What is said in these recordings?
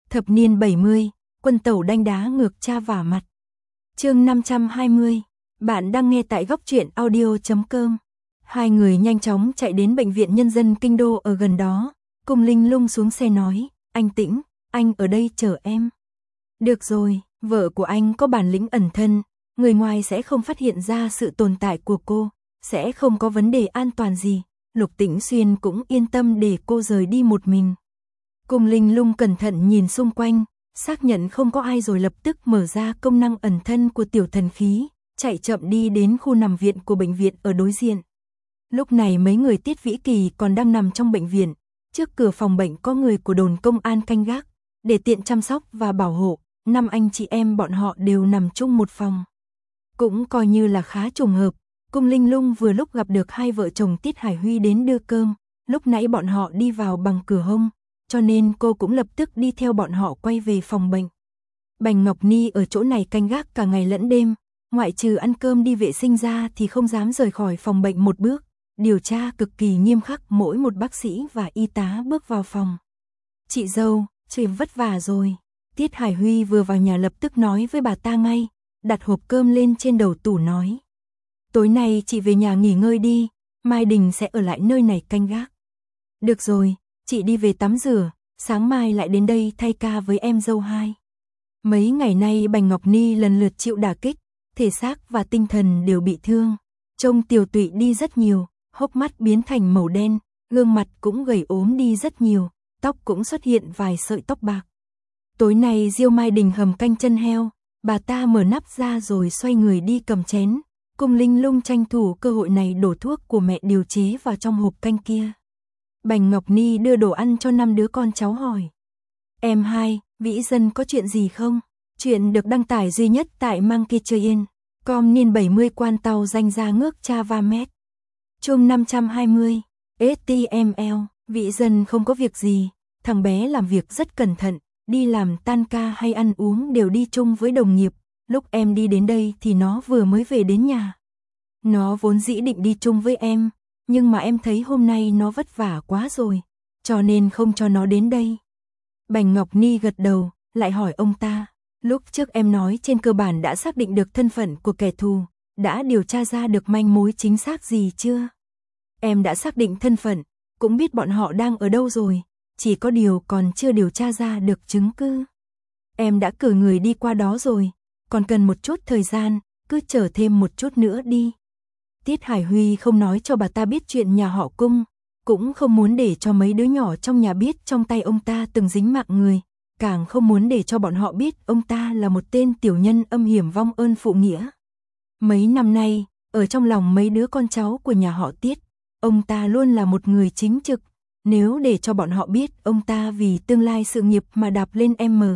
Thập niên 70, quân tẩu đanh đá ngược cha vả mặt. Chương 520, bạn đang nghe tại góc truyện audio.com. Hai người nhanh chóng chạy đến bệnh viện nhân dân Kinh Đô ở gần đó, cùng Linh Lung xuống xe nói, anh Tĩnh, anh ở đây chờ em. Được rồi, vợ của anh có bản lĩnh ẩn thân, người ngoài sẽ không phát hiện ra sự tồn tại của cô, sẽ không có vấn đề an toàn gì. Lục Tĩnh Xuyên cũng yên tâm để cô rời đi một mình. Cùng Linh Lung cẩn thận nhìn xung quanh, xác nhận không có ai rồi lập tức mở ra công năng ẩn thân của tiểu thần khí, chạy chậm đi đến khu nằm viện của bệnh viện ở đối diện. Lúc này mấy người Tiết Vĩ Kỳ còn đang nằm trong bệnh viện, trước cửa phòng bệnh có người của đồn công an canh gác, để tiện chăm sóc và bảo hộ, 5 anh chị em bọn họ đều nằm chung một phòng. Cũng coi như là khá trùng hợp, Cung Linh Lung vừa lúc gặp được hai vợ chồng Tiết Hải Huy đến đưa cơm, lúc nãy bọn họ đi vào bằng cửa hông, cho nên cô cũng lập tức đi theo bọn họ quay về phòng bệnh. Bành Ngọc Ni ở chỗ này canh gác cả ngày lẫn đêm, ngoại trừ ăn cơm đi vệ sinh ra thì không dám rời khỏi phòng bệnh một bước, điều tra cực kỳ nghiêm khắc mỗi một bác sĩ và y tá bước vào phòng. Chị dâu, chị vất vả rồi. Tiết Hải Huy vừa vào nhà lập tức nói với bà ta ngay, đặt hộp cơm lên trên đầu tủ nói. Tối nay chị về nhà nghỉ ngơi đi, Mai Đình sẽ ở lại nơi này canh gác. Được rồi, chị đi về tắm rửa, sáng mai lại đến đây thay ca với em dâu hai. Mấy ngày nay Bành Ngọc Ni lần lượt chịu đả kích, thể xác và tinh thần đều bị thương, trông tiều tụy đi rất nhiều, hốc mắt biến thành màu đen, gương mặt cũng gầy ốm đi rất nhiều, tóc cũng xuất hiện vài sợi tóc bạc. Tối nay Diêu Mai Đình hầm canh chân heo, bà ta mở nắp ra rồi xoay người đi cầm chén, cùng Linh Lung tranh thủ cơ hội này đổ thuốc của mẹ điều chế vào trong hộp canh kia. Bành Ngọc Ni đưa đồ ăn cho 5 đứa con cháu hỏi. Em hai, Vĩ Dân có chuyện gì không? Chuyện được đăng tải duy nhất tại Mankichoyen.com niên 70 quan tàu danh ra ngước Chava Met. Chung 520, HTML, Vĩ Dân không có việc gì, thằng bé làm việc rất cẩn thận, đi làm tan ca hay ăn uống đều đi chung với đồng nghiệp, lúc em đi đến đây thì nó vừa mới về đến nhà. Nó vốn dĩ định đi chung với em, nhưng mà em thấy hôm nay nó vất vả quá rồi, cho nên không cho nó đến đây. Bành Ngọc Ni gật đầu, lại hỏi ông ta, lúc trước em nói trên cơ bản đã xác định được thân phận của kẻ thù, đã điều tra ra được manh mối chính xác gì chưa? Em đã xác định thân phận, cũng biết bọn họ đang ở đâu rồi, chỉ có điều còn chưa điều tra ra được chứng cứ. Em đã cử người đi qua đó rồi, còn cần một chút thời gian, cứ chờ thêm một chút nữa đi. Tiết Hải Huy không nói cho bà ta biết chuyện nhà họ Cung, cũng không muốn để cho mấy đứa nhỏ trong nhà biết trong tay ông ta từng dính mạng người, càng không muốn để cho bọn họ biết ông ta là một tên tiểu nhân âm hiểm vong ơn phụ nghĩa. Mấy năm nay, ở trong lòng mấy đứa con cháu của nhà họ Tiết, ông ta luôn là một người chính trực, nếu để cho bọn họ biết ông ta vì tương lai sự nghiệp mà đạp lên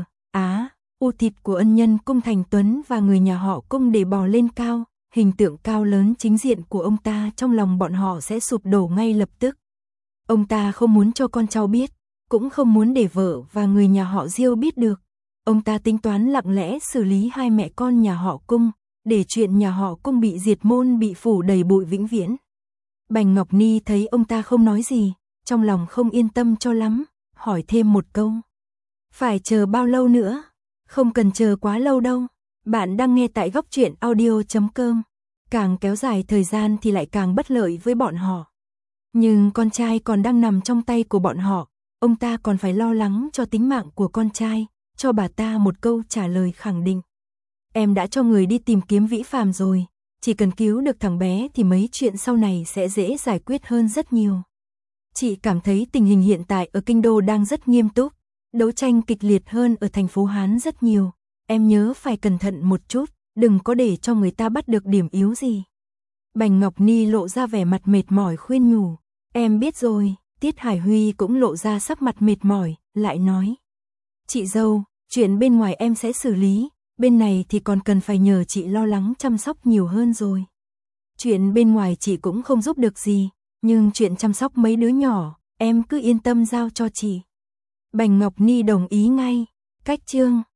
U thịt của ân nhân Cung Thành Tuấn và người nhà họ Cung để bò lên cao, hình tượng cao lớn chính diện của ông ta trong lòng bọn họ sẽ sụp đổ ngay lập tức. Ông ta không muốn cho con cháu biết, cũng không muốn để vợ và người nhà họ Diêu biết được. Ông ta tính toán lặng lẽ xử lý hai mẹ con nhà họ Cung, để chuyện nhà họ Cung bị diệt môn bị phủ đầy bụi vĩnh viễn. Bành Ngọc Ni thấy ông ta không nói gì, trong lòng không yên tâm cho lắm, hỏi thêm một câu. Phải chờ bao lâu nữa? Không cần chờ quá lâu đâu. Bạn đang nghe tại góc truyện audio.com. Càng kéo dài thời gian thì lại càng bất lợi với bọn họ. Nhưng con trai còn đang nằm trong tay của bọn họ, ông ta còn phải lo lắng cho tính mạng của con trai, cho bà ta một câu trả lời khẳng định. Em đã cho người đi tìm kiếm Vĩ Phàm rồi, chỉ cần cứu được thằng bé thì mấy chuyện sau này sẽ dễ giải quyết hơn rất nhiều. Chị cảm thấy tình hình hiện tại ở Kinh Đô đang rất nghiêm túc, đấu tranh kịch liệt hơn ở thành phố Hán rất nhiều. Em nhớ phải cẩn thận một chút, đừng có để cho người ta bắt được điểm yếu gì. Bành Ngọc Ni lộ ra vẻ mặt mệt mỏi khuyên nhủ. Em biết rồi. Tiết Hải Huy cũng lộ ra sắc mặt mệt mỏi, lại nói. Chị dâu, chuyện bên ngoài em sẽ xử lý, bên này thì còn cần phải nhờ chị lo lắng chăm sóc nhiều hơn rồi. Chuyện bên ngoài chị cũng không giúp được gì, nhưng chuyện chăm sóc mấy đứa nhỏ, em cứ yên tâm giao cho chị. Bành Ngọc Ni đồng ý ngay. Cách chương